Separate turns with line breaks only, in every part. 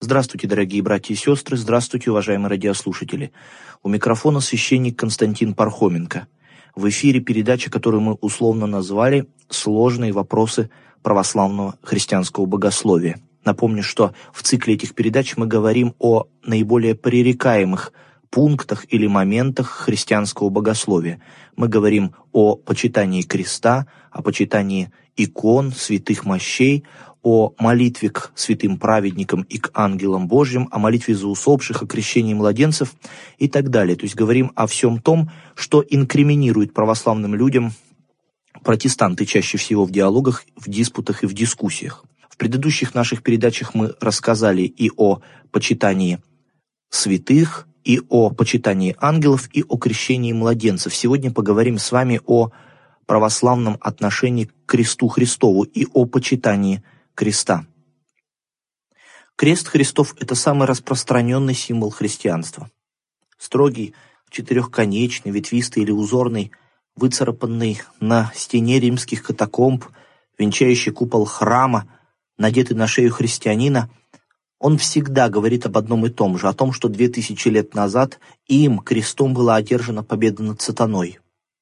Здравствуйте, дорогие братья и сестры, здравствуйте, уважаемые радиослушатели. У микрофона священник Константин Пархоменко. В эфире передача, которую мы условно назвали «Сложные вопросы православного христианского богословия». Напомню, что в цикле этих передач мы говорим о наиболее пререкаемых пунктах или моментах христианского богословия. Мы говорим о почитании креста, о почитании икон, святых мощей, о молитве к святым праведникам и к ангелам Божьим, о молитве за усопших, о крещении младенцев и так далее. То есть говорим о всем том, что инкриминирует православным людям протестанты чаще всего в диалогах, в диспутах и в дискуссиях. В предыдущих наших передачах мы рассказали и о почитании святых, и о почитании ангелов, и о крещении младенцев. Сегодня поговорим с вами о православном отношении к кресту Христову и о почитании креста. Крест Христов – это самый распространенный символ христианства. Строгий, четырехконечный, ветвистый или узорный, выцарапанный на стене римских катакомб, венчающий купол храма, надетый на шею христианина, он всегда говорит об одном и том же, о том, что 2000 лет назад им, крестом, была одержана победа над сатаной.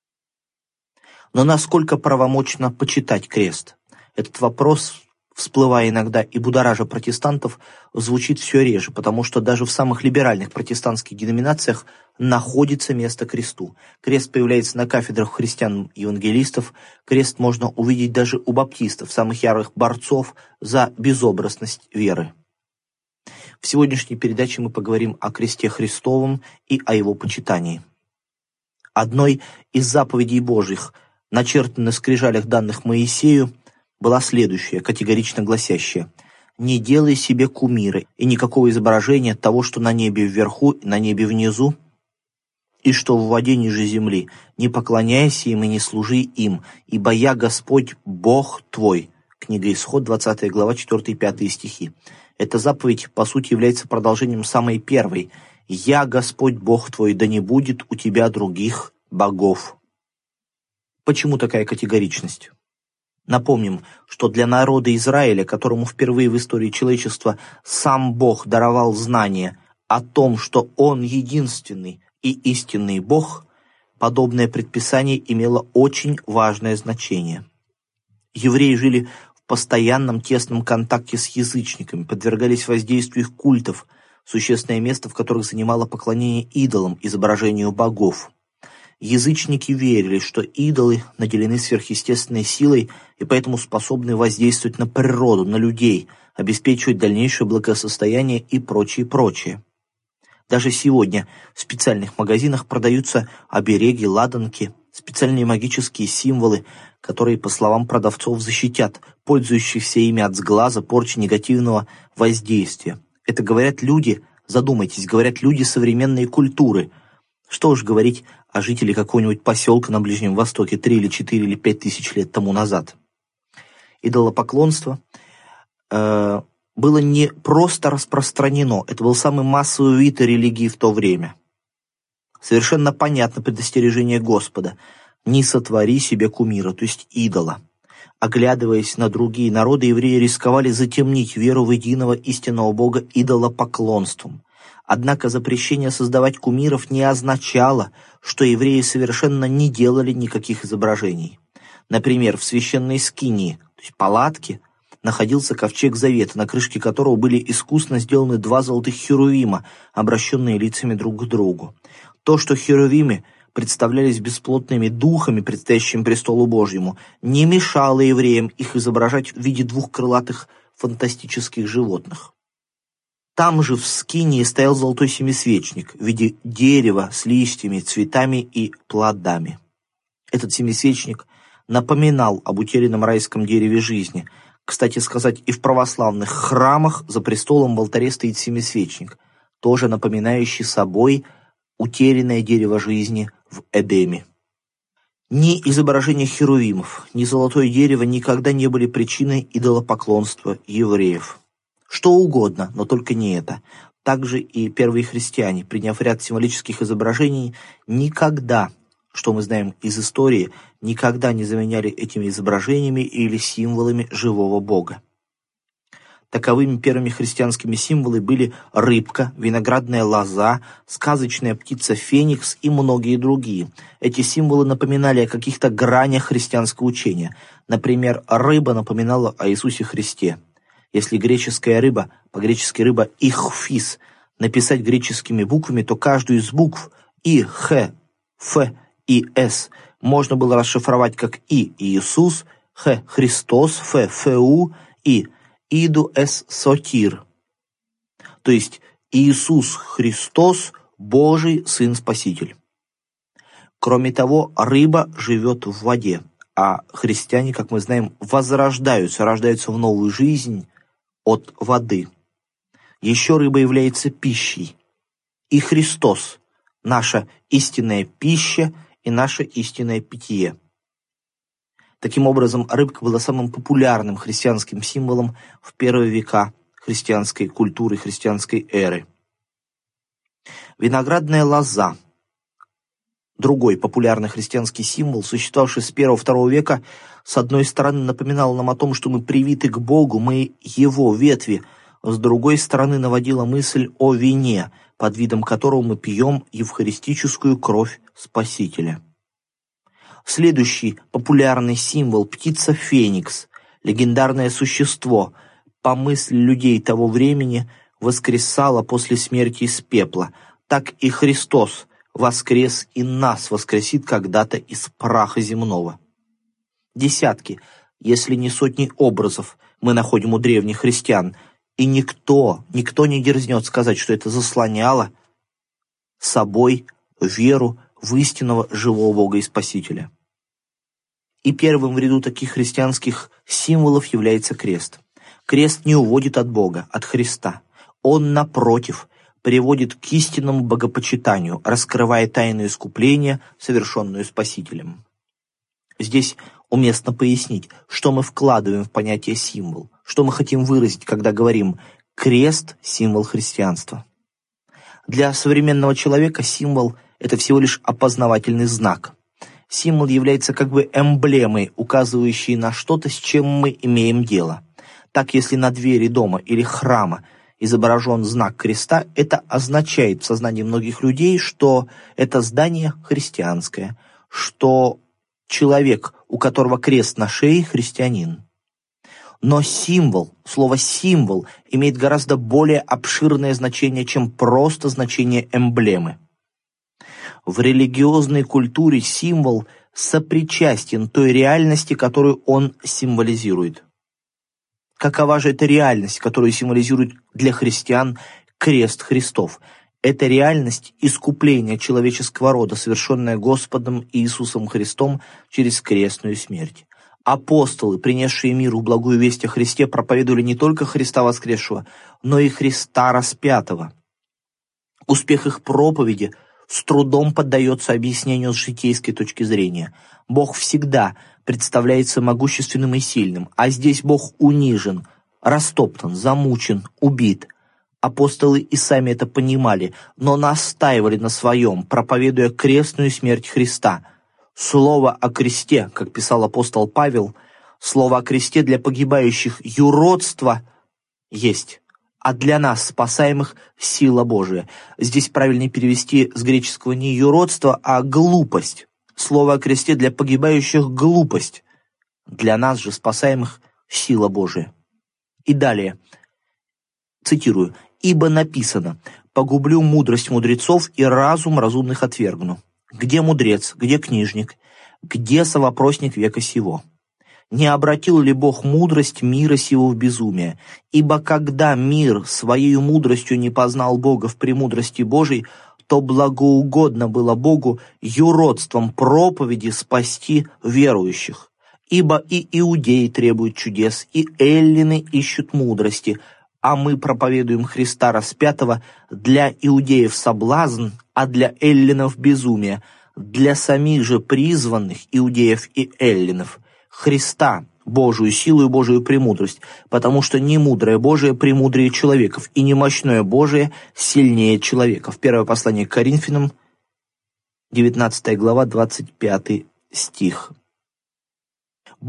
Но насколько правомочно почитать крест? Этот вопрос, всплывая иногда и будоража протестантов, звучит все реже, потому что даже в самых либеральных протестантских деноминациях находится место кресту. Крест появляется на кафедрах христиан-евангелистов, крест можно увидеть даже у баптистов, самых ярых борцов за безобразность веры. В сегодняшней передаче мы поговорим о кресте Христовом и о его почитании. Одной из заповедей Божьих, начертанной на скрижалях, данных Моисею, была следующая, категорично гласящая: «Не делай себе кумира и никакого изображения того, что на небе вверху и на небе внизу, и что в воде ниже земли. Не поклоняйся им и не служи им, ибо я Господь Бог твой». Книга Исход, 20 глава, 4 и 5 стихи. Эта заповедь, по сути, является продолжением самой первой. «Я Господь Бог твой, да не будет у тебя других богов». Почему такая категоричность? Напомним, что для народа Израиля, которому впервые в истории человечества сам Бог даровал знание о том, что Он единственный и истинный Бог, подобное предписание имело очень важное значение. Евреи жили в постоянном тесном контакте с язычниками, подвергались воздействию их культов, существенное место в которых занимало поклонение идолам, изображению богов. Язычники верили, что идолы наделены сверхъестественной силой и поэтому способны воздействовать на природу, на людей, обеспечивать дальнейшее благосостояние и прочее. Даже сегодня в специальных магазинах продаются обереги, ладанки, специальные магические символы, которые, по словам продавцов, защитят пользующихся ими от сглаза, порчи, негативного воздействия. Это говорят люди, задумайтесь, говорят люди современной культуры. Что уж говорить о жителях какого-нибудь поселка на Ближнем Востоке 3 или 4 или 5 тысяч лет тому назад. Идолопоклонство было не просто распространено, это был самый массовый вид религии в то время. Совершенно понятно предостережение Господа: «Не сотвори себе кумира», то есть идола. Оглядываясь на другие народы, евреи рисковали затемнить веру в единого истинного Бога идолопоклонством. Однако запрещение создавать кумиров не означало, что евреи совершенно не делали никаких изображений. Например, в священной скинии, то есть палатке, находился ковчег завета, на крышке которого были искусно сделаны 2 золотых херувима, обращенные лицами друг к другу. То, что херувимы представлялись бесплотными духами, предстоящими престолу Божьему, не мешало евреям их изображать в виде 2 крылатых фантастических животных. Там же в скинии стоял золотой семисвечник в виде дерева с листьями, цветами и плодами. Этот семисвечник напоминал об утерянном райском дереве жизни. Кстати сказать, и в православных храмах за престолом в алтаре стоит семисвечник, тоже напоминающий собой утерянное дерево жизни в Эдеме. Ни изображение херувимов, ни золотое дерево никогда не были причиной идолопоклонства евреев. Что угодно, но только не это. Также и первые христиане, приняв ряд символических изображений, никогда, что мы знаем из истории, никогда не заменяли этими изображениями или символами живого Бога. Таковыми первыми христианскими символами были рыбка, виноградная лоза, сказочная птица Феникс и многие другие. Эти символы напоминали о каких-то гранях христианского учения. Например, рыба напоминала о Иисусе Христе. Если греческая рыба, по-гречески рыба ихфис, написать греческими буквами, то каждую из букв И, Х, Ф и С можно было расшифровать как И Иисус, Х Христос, Ф Фу и Иду С Сотир. То есть Иисус Христос, Божий Сын Спаситель. Кроме того, рыба живет в воде, а христиане, как мы знаем, возрождаются, рождаются в новую жизнь от воды. Еще рыба является пищей. И Христос – наша истинная пища и наше истинное питье. Таким образом, рыбка была самым популярным христианским символом в первые века христианской культуры, христианской эры. Виноградная лоза – другой популярный христианский символ, существовавший с 1-2 века, с одной стороны напоминал нам о том, что мы привиты к Богу, мы Его ветви, с другой стороны наводила мысль о вине, под видом которого мы пьем евхаристическую кровь Спасителя. Следующий популярный символ – птица Феникс, легендарное существо, по мысли людей того времени, воскресало после смерти из пепла. Так и Христос воскрес и нас воскресит когда-то из праха земного. Десятки, если не сотни образов мы находим у древних христиан, и никто не дерзнет сказать, что это заслоняло собой веру в истинного живого Бога и Спасителя. И первым в ряду таких христианских символов является крест. Крест не уводит от Бога, от Христа. Он, напротив, приводит к истинному богопочитанию, раскрывая тайну искупления, совершенную Спасителем. Здесь уместно пояснить, что мы вкладываем в понятие «символ», что мы хотим выразить, когда говорим «крест» — символ христианства. Для современного человека символ — это всего лишь опознавательный знак. Символ является как бы эмблемой, указывающей на что-то, с чем мы имеем дело. Так, если на двери дома или храма изображен знак креста, это означает в сознании многих людей, что это здание христианское, что человек, у которого крест на шее, христианин. Но символ, слово «символ» имеет гораздо более обширное значение, чем просто значение эмблемы. В религиозной культуре символ сопричастен той реальности, которую он символизирует. Какова же эта реальность, которую символизирует для христиан крест Христов? Это реальность искупления человеческого рода, совершенная Господом Иисусом Христом через крестную смерть. Апостолы, принесшие миру благую весть о Христе, проповедовали не только Христа воскресшего, но и Христа распятого. Успех их проповеди с трудом поддается объяснению с житейской точки зрения. Бог всегда представляется могущественным и сильным, а здесь Бог унижен, растоптан, замучен, убит. Апостолы и сами это понимали, но настаивали на своем, проповедуя крестную смерть Христа. Слово о кресте, как писал апостол Павел, слово о кресте для погибающих юродство есть, а для нас, спасаемых, сила Божия. Здесь правильнее перевести с греческого не юродство, а глупость. Слово о кресте для погибающих — глупость. Для нас же, спасаемых, сила Божия. И далее, цитирую, «Ибо написано: погублю мудрость мудрецов и разум разумных отвергну. Где мудрец, где книжник, где совопросник века сего? Не обратил ли Бог мудрость мира сего в безумие? Ибо когда мир своей мудростью не познал Бога в премудрости Божией, то благоугодно было Богу юродством проповеди спасти верующих. Ибо и иудеи требуют чудес, и эллины ищут мудрости, а мы проповедуем Христа распятого для иудеев соблазн, а для эллинов безумие, для самих же призванных иудеев и эллинов Христа, Божию силу и Божию премудрость, потому что не мудрое Божие премудрее человеков, и не мощное Божие сильнее человеков». Первое послание к Коринфянам, 19 глава, 25 стих. Бог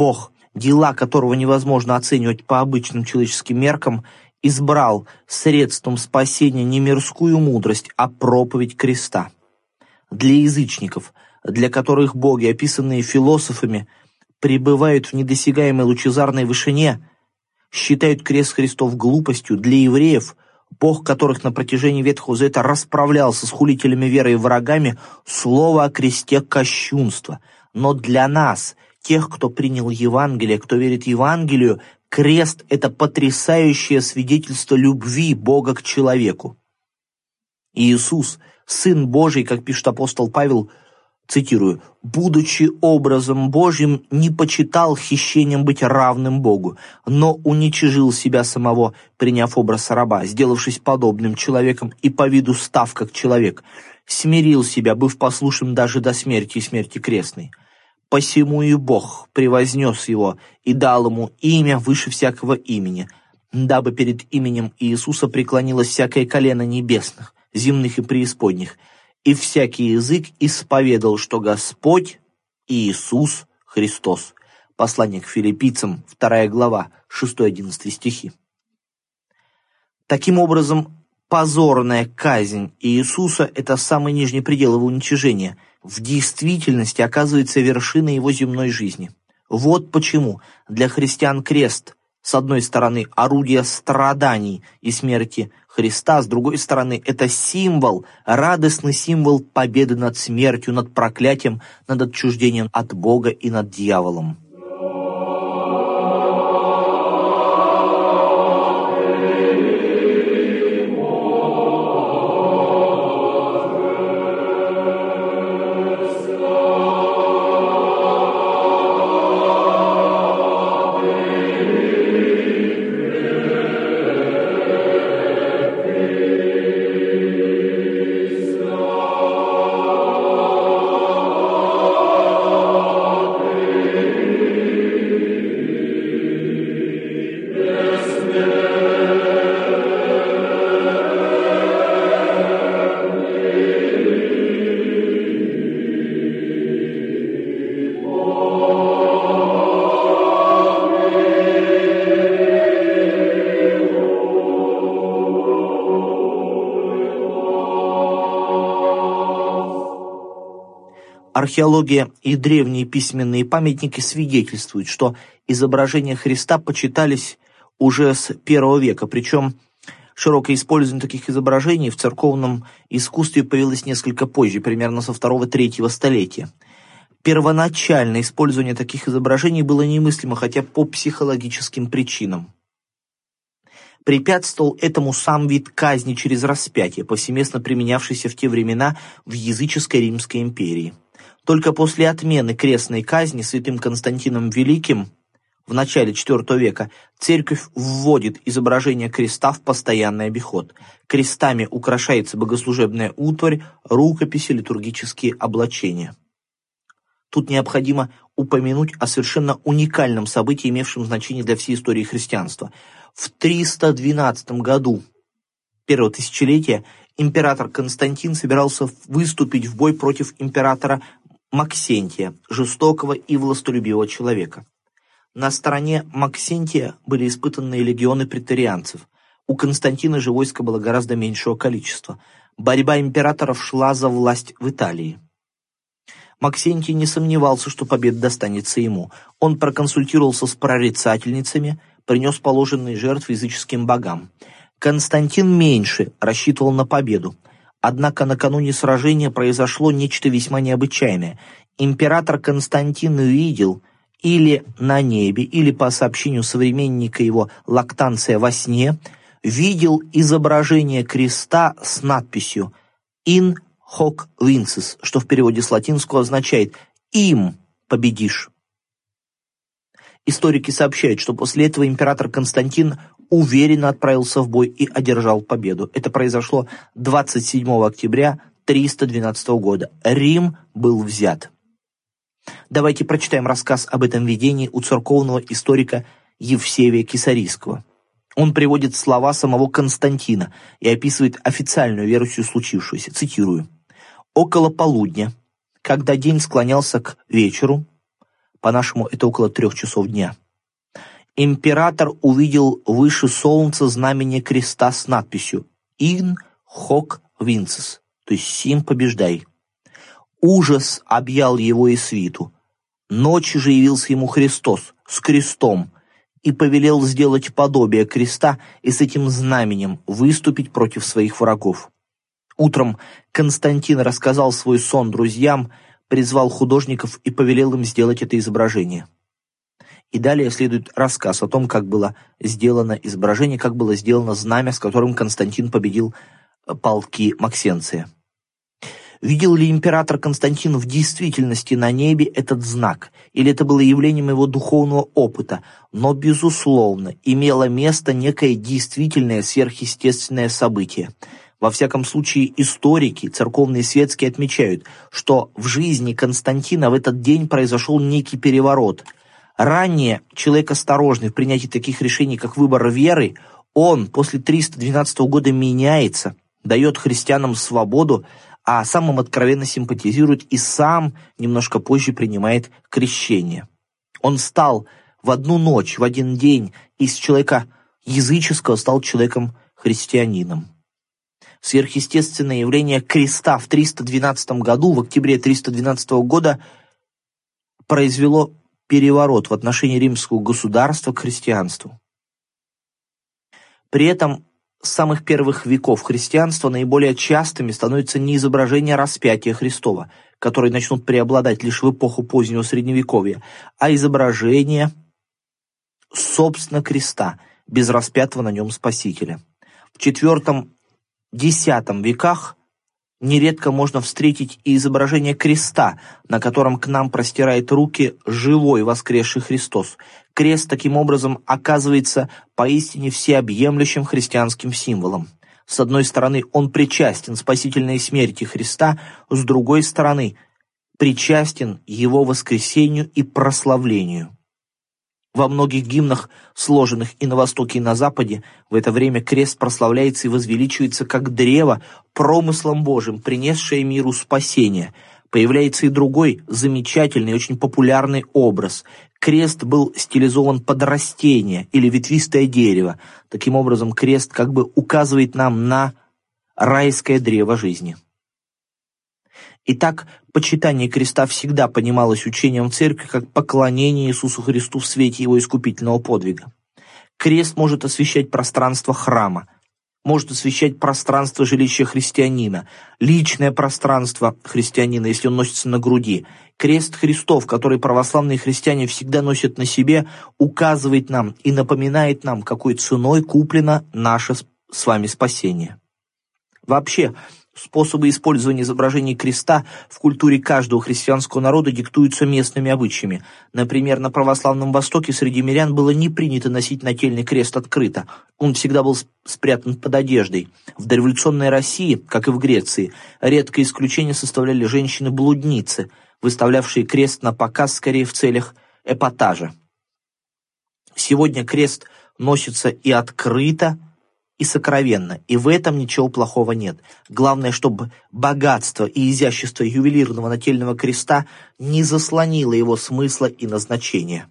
дела которого невозможно оценивать по обычным человеческим меркам, избрал средством спасения не мирскую мудрость, а проповедь креста. Для язычников, для которых боги, описанные философами, пребывают в недосягаемой лучезарной вышине, считают крест Христов глупостью, для евреев, Бог которых на протяжении Ветхого Завета расправлялся с хулителями веры и врагами, слово о кресте кощунство. Но для нас, тех, кто принял Евангелие, кто верит Евангелию, крест — это потрясающее свидетельство любви Бога к человеку. Иисус, Сын Божий, как пишет апостол Павел, цитирую, «будучи образом Божьим, не почитал хищением быть равным Богу, но уничижил себя самого, приняв образ раба, сделавшись подобным человеком и по виду став как человек, смирил себя, быв послушным даже до смерти и смерти крестной. Посему и Бог превознес его и дал ему имя выше всякого имени, дабы перед именем Иисуса преклонилось всякое колено небесных, земных и преисподних, и всякий язык исповедал, что Господь Иисус Христос». Послание к Филиппийцам, 2 глава, 6-11 стихи. Таким образом, позорная казнь Иисуса – это самый нижний предел его уничижения, в действительности оказывается вершиной его земной жизни. Вот почему для христиан крест, с одной стороны, орудие страданий и смерти Христа, с другой стороны, это символ, радостный символ победы над смертью, над проклятием, над отчуждением от Бога и над дьяволом. Археология и древние письменные памятники свидетельствуют, что изображения Христа почитались уже с I века, причем широкое использование таких изображений в церковном искусстве появилось несколько позже, примерно со 2-3 столетия. Первоначальное использование таких изображений было немыслимо, хотя по психологическим причинам. Препятствовал этому сам вид казни через распятие, повсеместно применявшийся в те времена в языческой Римской империи. Только после отмены крестной казни святым Константином Великим в начале IV века церковь вводит изображение креста в постоянный обиход. Крестами украшается богослужебная утварь, рукописи, литургические облачения. Тут необходимо упомянуть о совершенно уникальном событии, имевшем значение для всей истории христианства. В 312 году первого тысячелетия император Константин собирался выступить в бой против императора Максентия, жестокого и властолюбивого человека. На стороне Максентия были испытанные легионы преторианцев. У Константина же войска было гораздо меньшего количества. Борьба императоров шла за власть в Италии. Максентий не сомневался, что победа достанется ему. Он проконсультировался с прорицательницами, принес положенные жертвы языческим богам. Константин меньше рассчитывал на победу. Однако накануне сражения произошло нечто весьма необычайное. Император Константин увидел или на небе, или по сообщению современника его Лактанция во сне, видел изображение креста с надписью «In hoc vinces», что в переводе с латинского означает «им победишь». Историки сообщают, что после этого император Константин уверенно отправился в бой и одержал победу. Это произошло 27 октября 312 года. Рим был взят. Давайте прочитаем рассказ об этом видении у церковного историка Евсевия Кесарийского. Он приводит слова самого Константина и описывает официальную версию случившегося. Цитирую. «Около полудня, когда день склонялся к вечеру, По-нашему, это около 3 часов дня. Император увидел выше солнца знамение креста с надписью «Ин хок винцес», то есть «Сим побеждай». Ужас объял его и свиту. Ночью же явился ему Христос с крестом и повелел сделать подобие креста и с этим знаменем выступить против своих врагов. Утром Константин рассказал свой сон друзьям, призвал художников и повелел им сделать это изображение. И далее следует рассказ о том, как было сделано изображение, как было сделано знамя, с которым Константин победил полки Максенция. Видел ли император Константин в действительности на небе этот знак, или это было явлением его духовного опыта? Но, безусловно, имело место некое действительное сверхъестественное событие. Во всяком случае, историки, церковные и светские отмечают, что в жизни Константина в этот день произошел некий переворот. Ранее человек осторожный в принятии таких решений, как выбор веры, он после 312 года меняется, дает христианам свободу, а сам им откровенно симпатизирует и сам немножко позже принимает крещение. Он стал в одну ночь, в один день из человека языческого стал человеком-христианином. Сверхъестественное явление креста в 312 году, в октябре 312 года, произвело переворот в отношении римского государства к христианству. При этом с самых первых веков христианства наиболее частыми становятся не изображения распятия Христова, которые начнут преобладать лишь в эпоху позднего Средневековья, а изображения, собственно, креста, без распятого на нем Спасителя. В IV-X веках нередко можно встретить и изображение креста, на котором к нам простирает руки живой воскресший Христос. Крест таким образом оказывается поистине всеобъемлющим христианским символом. С одной стороны, он причастен спасительной смерти Христа, с другой стороны, причастен его воскресению и прославлению. Во многих гимнах, сложенных и на Востоке, и на Западе, в это время крест прославляется и возвеличивается как древо, промыслом Божьим, принесшее миру спасение. Появляется и другой замечательный, очень популярный образ. Крест был стилизован под растение или ветвистое дерево. Таким образом, крест как бы указывает нам на райское древо жизни. Итак, почитание креста всегда понималось учением церкви как поклонение Иисусу Христу в свете его искупительного подвига. Крест может освещать пространство храма, может освещать пространство жилища христианина, личное пространство христианина, если он носится на груди. Крест Христов, который православные христиане всегда носят на себе, указывает нам и напоминает нам, какой ценой куплено наше с вами спасение. Вообще, способы использования изображений креста в культуре каждого христианского народа диктуются местными обычаями. Например, на православном Востоке среди мирян было не принято носить нательный крест открыто. Он всегда был спрятан под одеждой. В дореволюционной России, как и в Греции, редкое исключение составляли женщины-блудницы, выставлявшие крест на показ скорее в целях эпатажа. Сегодня крест носится и открыто, и сокровенно, и в этом ничего плохого нет. Главное, чтобы богатство и изящество ювелирного нательного креста не заслонило его смысла и назначения.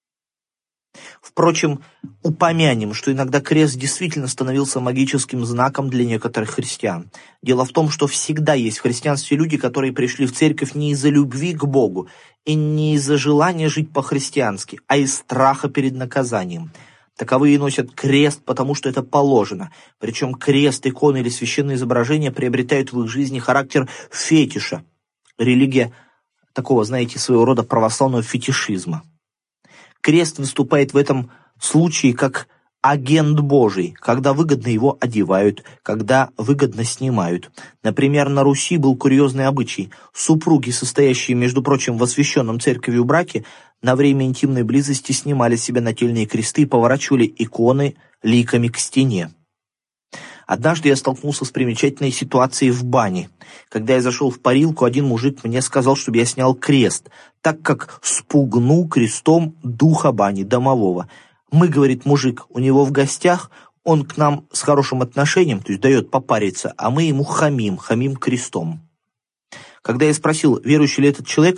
Впрочем, упомянем, что иногда крест действительно становился магическим знаком для некоторых христиан. Дело в том, что всегда есть в христианстве люди, которые пришли в церковь не из-за любви к Богу и не из-за желания жить по-христиански, а из страха перед наказанием. Таковые носят крест, потому что это положено. Причем крест, иконы или священные изображения приобретают в их жизни характер фетиша. Религия такого, знаете, своего рода православного фетишизма. Крест выступает в этом случае как агент Божий, когда выгодно его одевают, когда выгодно снимают. Например, на Руси был курьезный обычай. Супруги, состоящие, между прочим, в освященном церковью браке, на время интимной близости снимали с себя нательные кресты и поворачивали иконы ликами к стене. Однажды я столкнулся с примечательной ситуацией в бане. Когда я зашел в парилку, один мужик мне сказал, чтобы я снял крест, так как спугну крестом духа бани домового. Мы, говорит мужик, у него в гостях, он к нам с хорошим отношением, то есть дает попариться, а мы ему хамим крестом. Когда я спросил, верующий ли этот человек,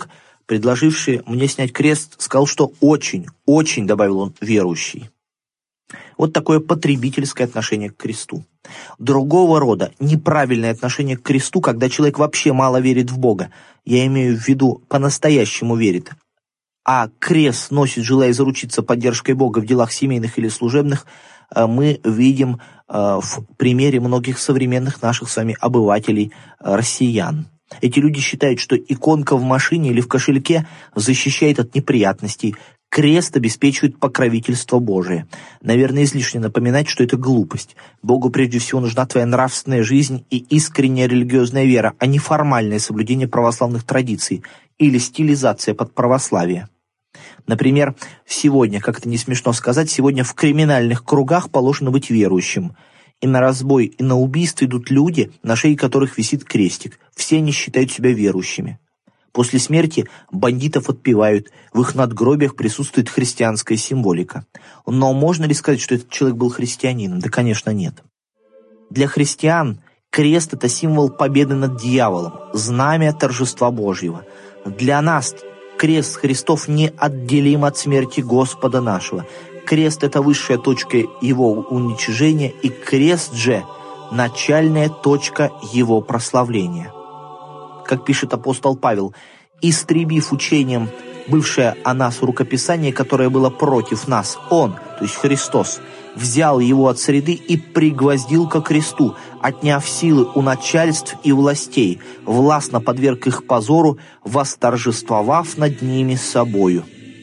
предложивший мне снять крест, сказал, что очень, очень, добавил он, верующий. Вот такое потребительское отношение к кресту. Другого рода неправильное отношение к кресту, когда человек вообще мало верит в Бога, я имею в виду по-настоящему верит, а крест носит, желая заручиться поддержкой Бога в делах семейных или служебных, мы видим в примере многих современных наших с вами обывателей, россиян. Эти люди считают, что иконка в машине или в кошельке защищает от неприятностей, крест обеспечивает покровительство Божие. Наверное, излишне напоминать, что это глупость. Богу прежде всего нужна твоя нравственная жизнь и искренняя религиозная вера, а не формальное соблюдение православных традиций или стилизация под православие. Например, сегодня, как это не смешно сказать, сегодня в криминальных кругах положено быть верующим. И на разбой, и на убийство идут люди, на шее которых висит крестик. Все они считают себя верующими. После смерти бандитов отпевают, в их надгробиях присутствует христианская символика. Но можно ли сказать, что этот человек был христианином? Да, конечно, нет. Для христиан крест – это символ победы над дьяволом, знамя торжества Божьего. Для нас крест Христов неотделим от смерти Господа нашего. Крест – это высшая точка его уничижения, и крест же – начальная точка его прославления. Как пишет апостол Павел, истребив учением бывшее о нас рукописание, которое было против нас, он, то есть Христос, взял его от среды и пригвоздил ко кресту, отняв силы у начальств и властей, властно подверг их позору, восторжествовав над ними собою.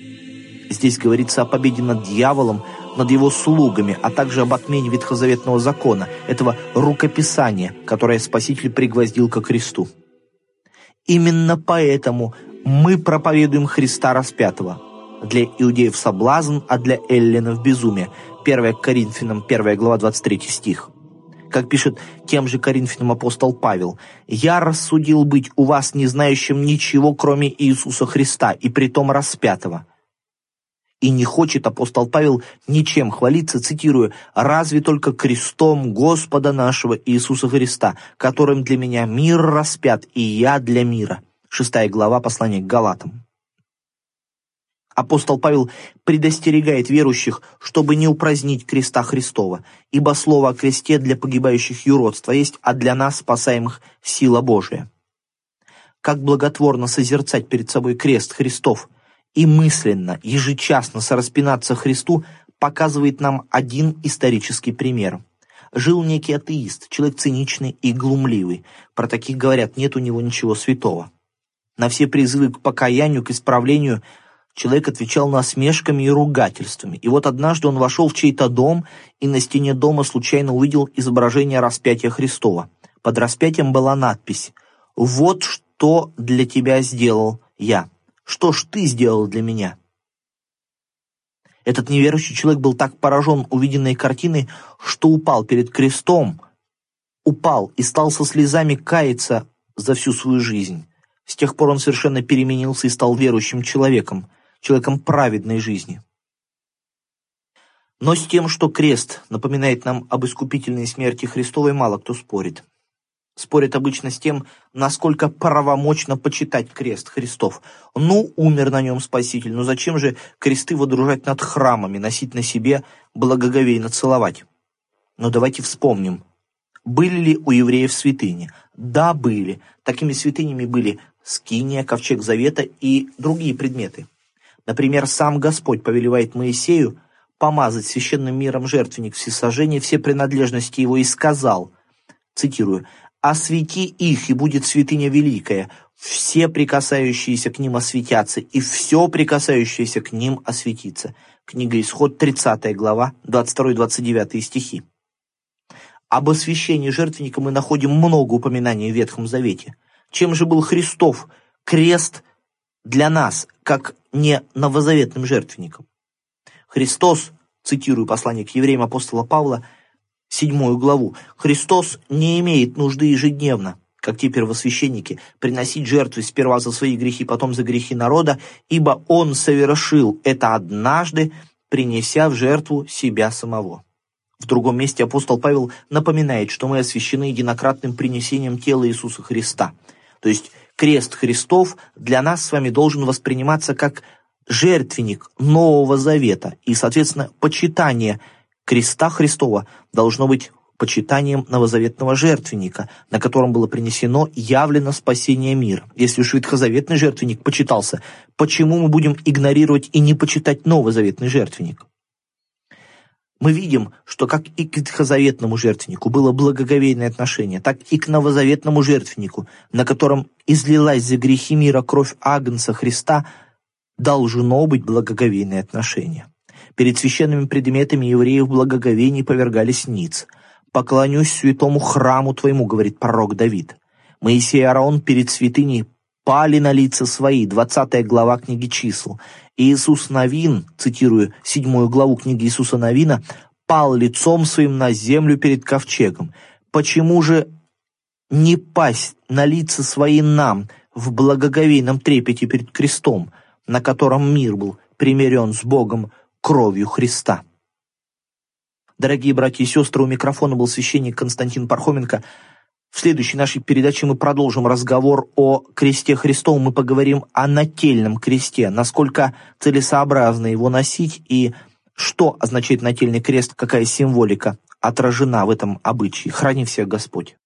Здесь говорится о победе над дьяволом, над его слугами, а также об отмене ветхозаветного закона, этого рукописания, которое Спаситель пригвоздил ко кресту. Именно поэтому мы проповедуем Христа распятого. Для иудеев соблазн, а для эллинов безумие. 1 Коринфянам, 1 глава, 23 стих. Как пишет тем же Коринфянам апостол Павел, «Я рассудил быть у вас не знающим ничего, кроме Иисуса Христа, и притом распятого». И не хочет апостол Павел ничем хвалиться, цитирую, «разве только крестом Господа нашего Иисуса Христа, которым для меня мир распят, и я для мира». 6 глава послания к Галатам. Апостол Павел предостерегает верующих, чтобы не упразднить креста Христова, ибо слово о кресте для погибающих юродство есть, а для нас, спасаемых, сила Божия. Как благотворно созерцать перед собой крест Христов и мысленно, ежечасно сораспинаться Христу, показывает нам один исторический пример. Жил некий атеист, человек циничный и глумливый. Про таких говорят, нет у него ничего святого. На все призывы к покаянию, к исправлению человек отвечал насмешками и ругательствами. И вот однажды он вошел в чей-то дом и на стене дома случайно увидел изображение распятия Христова. Под распятием была надпись «Вот что для тебя сделал я. Что ж ты сделал для меня?» Этот неверующий человек был так поражен увиденной картиной, что упал перед крестом, упал и стал со слезами каяться за всю свою жизнь. С тех пор он совершенно переменился и стал верующим человеком, человеком праведной жизни. Но с тем, что крест напоминает нам об искупительной смерти Христовой, мало кто спорит. Спорят обычно с тем, насколько правомочно почитать крест Христов. Ну, умер на нем Спаситель, но зачем же кресты водружать над храмами, носить на себе, благоговейно целовать? Но давайте вспомним, были ли у евреев святыни? Да, были. Такими святынями были скиния, ковчег завета и другие предметы. Например, сам Господь повелевает Моисею помазать священным миром жертвенник всесожжения, все принадлежности его, и сказал, цитирую, «Освети их, и будет святыня великая, все прикасающиеся к ним осветятся, и все прикасающееся к ним осветится». Книга Исход, 30 глава, 22-29 стихи. Об освящении жертвенника мы находим много упоминаний в Ветхом Завете. Чем же был Христов крест для нас, как не новозаветным жертвенником? Христос, цитирую послание к евреям апостола Павла, 7 главу, «Христос не имеет нужды ежедневно, как те первосвященники, приносить жертвы сперва за свои грехи, потом за грехи народа, ибо Он совершил это однажды, принеся в жертву себя самого». В другом месте апостол Павел напоминает, что мы освящены единократным принесением тела Иисуса Христа. То есть крест Христов для нас с вами должен восприниматься как жертвенник Нового Завета, и, соответственно, почитание креста Христова должно быть почитанием новозаветного жертвенника, на котором было принесено явлено спасение мира. Если уж ветхозаветный жертвенник почитался, почему мы будем игнорировать и не почитать новозаветный жертвенник? Мы видим, что как и к ветхозаветному жертвеннику было благоговейное отношение, так и к новозаветному жертвеннику, на котором излилась за грехи мира кровь Агнца Христа, должно быть благоговейное отношение. Перед священными предметами евреи в благоговении повергались ниц. «Поклонюсь святому храму твоему», говорит пророк Давид. Моисей и Аарон перед святыней пали на лица свои, 20 глава книги Чисел. И Иисус Навин, цитирую 7 главу книги Иисуса Навина, пал лицом своим на землю перед ковчегом. Почему же не пасть на лица свои нам в благоговейном трепете перед крестом, на котором мир был примирен с Богом кровью Христа? Дорогие братья и сестры, у микрофона был священник Константин Пархоменко. В следующей нашей передаче мы продолжим разговор о кресте Христовом. Мы поговорим о нательном кресте, насколько целесообразно его носить и что означает нательный крест, какая символика отражена в этом обычае. Храни всех Господь.